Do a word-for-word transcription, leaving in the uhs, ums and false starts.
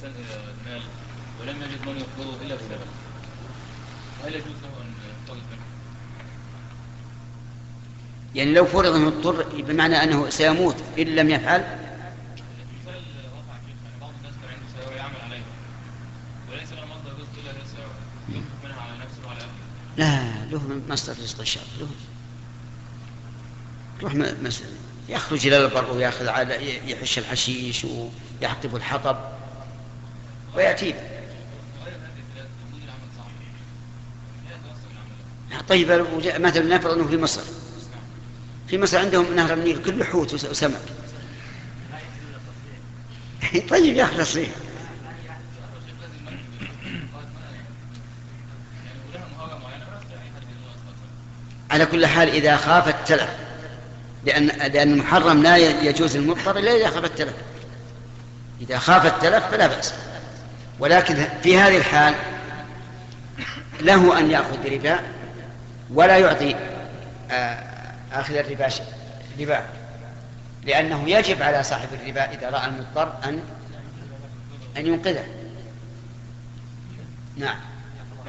المال ولم يجد من يقبضه إلا بسبب، هل يجوز له أن يقترض منه؟ يعني لو فرض أنه اضطر بمعنى أنه سيموت إن لم يفعل. مثال رفع شيخ، يعني بعض الناس كان عنده سيارة يعمل عليها وليس له مصدر رزق إلا هذه السيارة، ينفق منها على نفسه وعلى أهله. لا، له من مصدر رزق الشر، له يروح مثلا يخرج إلى البر ويأخذ على يحش الحشيش ويحطب الحطب ويأتي. طيب مثلا نفرض أنه في مصر، في مصر عندهم نهر النيل كله حوت وسمك. طيب يأخذ تصريح. على كل حال إذا خاف التلف، لأن لأن المحرم لا يجوز المضطر إلا إذا خاف التلف. إذا خاف التلف فلا بأس، ولكن في هذه الحال له أن يأخذ بربا ولا يعطي آخذ الربا ربا، لأنه يجب على صاحب الربا إذا رأى المضطر أن أن ينقذه. نعم.